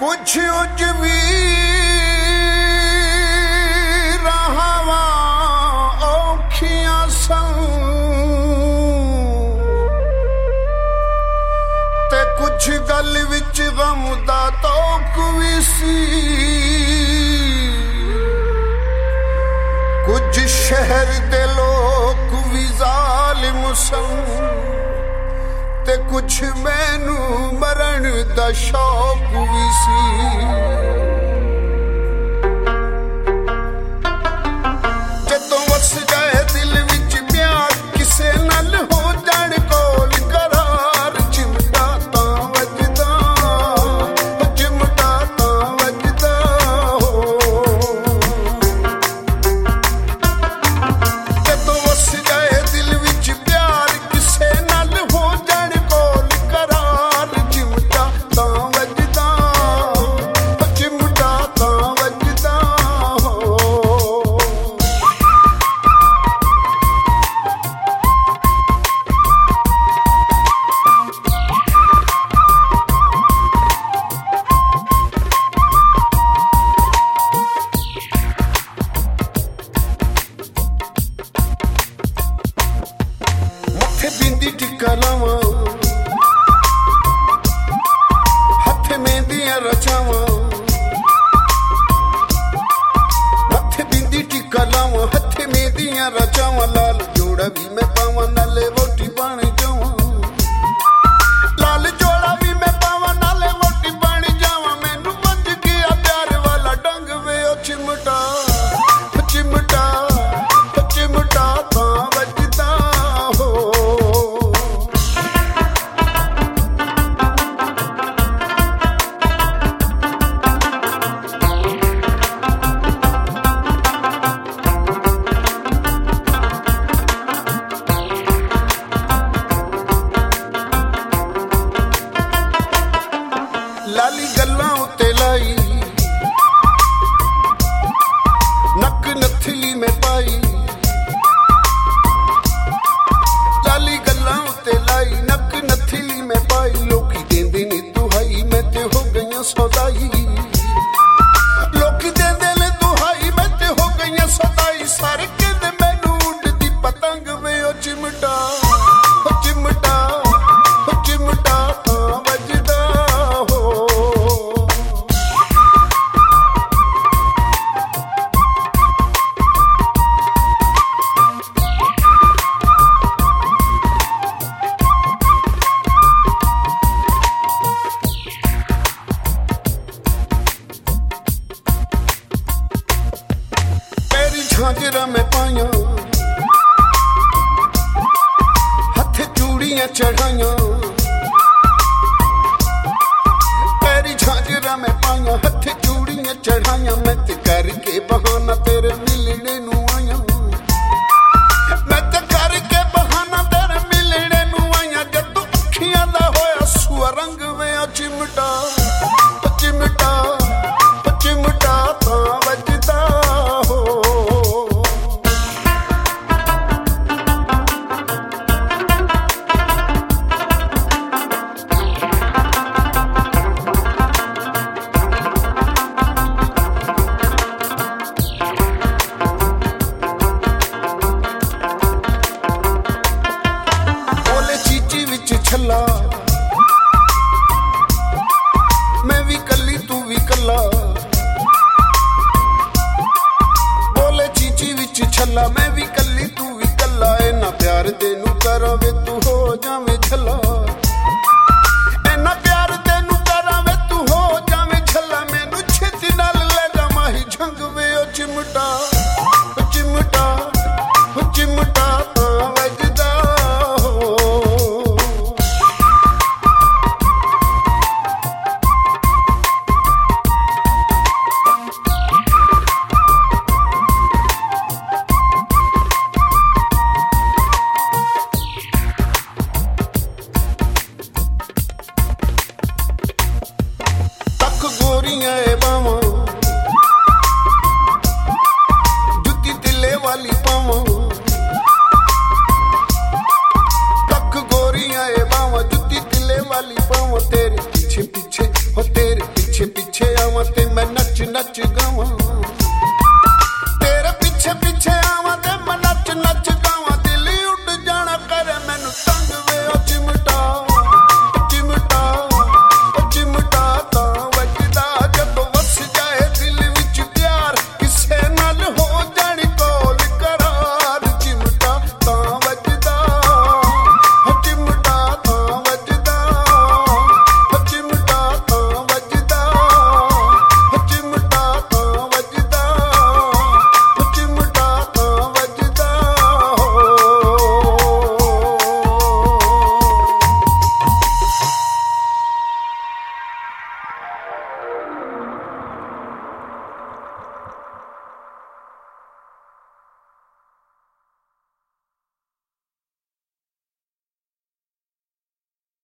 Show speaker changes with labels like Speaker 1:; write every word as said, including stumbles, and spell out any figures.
Speaker 1: कुछ उजवी रहावा औखियां सन ते कुछ गल विच गम दा तौक भी सी। कुछ शहर दे लोग भी जालिम सन ते कुछ मैनू मरण दा शौक भी सी। जदों वस जाए दिल विच प्यार किसे नाल हो जाण कोल करार चिमटा तां वजदा चिमटा तां वजदा हो। जदों वस जाए दिल विच प्यार किसे नाल हो जाण कोल करार चिमटा तां वजदा चिमटा तां वजदा हो। मथे बिंदी टिक्का लावां हथ मेहंदियां रचावां। मथे बिंदी टिक्का लावां हथ मेहंदियां रचावां। लाल जोड़ा भी मैं पावां नाले वोटी बन जावां। लाल जोड़ा भी मैं पावां नाले वोटी बन जावां। मैनू बज गया प्यार वाला डंग वे ओ चिमटा चिमटा चिमटा तां वजदा हो। लाली गल्लां उत्ते लाई नक नथली में पाई। लाली गल्लां उत्ते लाई नक नथली में पाई। लोकी देंदे ने दुहाई मैं ते हो गईयां सौदाई। लोकी देंदे ने दुहाई मैं ते हो गईयां सौदाई। सारे कहंदे मैनू उड़दी पतंग वे ओ चिमटा ओ चिमटा ओ चिमटा तां वजदा हो। पैरी झांजरा में पाइयां हथ चूड़ियां चढ़ाइयां। पैरी झांजरा में पाइयां हथ चूड़ियां चढ़ाइयां। मैं ते करके बहाना तेरे मिलने नू आइयां। मैं ते करके बहाना तेरे मिलने नू आइयां। जदों अखियां दा होया सुआ रंग वे ओ चिमटा ओ चिमटा ओ चिमटा तां वजदा हो। बोले चीची विच छल्ला मैं भी कल्ली तू भी कल्ला। बोले चीची विच छल्ला मैं भी कल्ली तू भी कल्ला। इन्ना प्यार तेनू करां वे तू हो जावें छल्ला।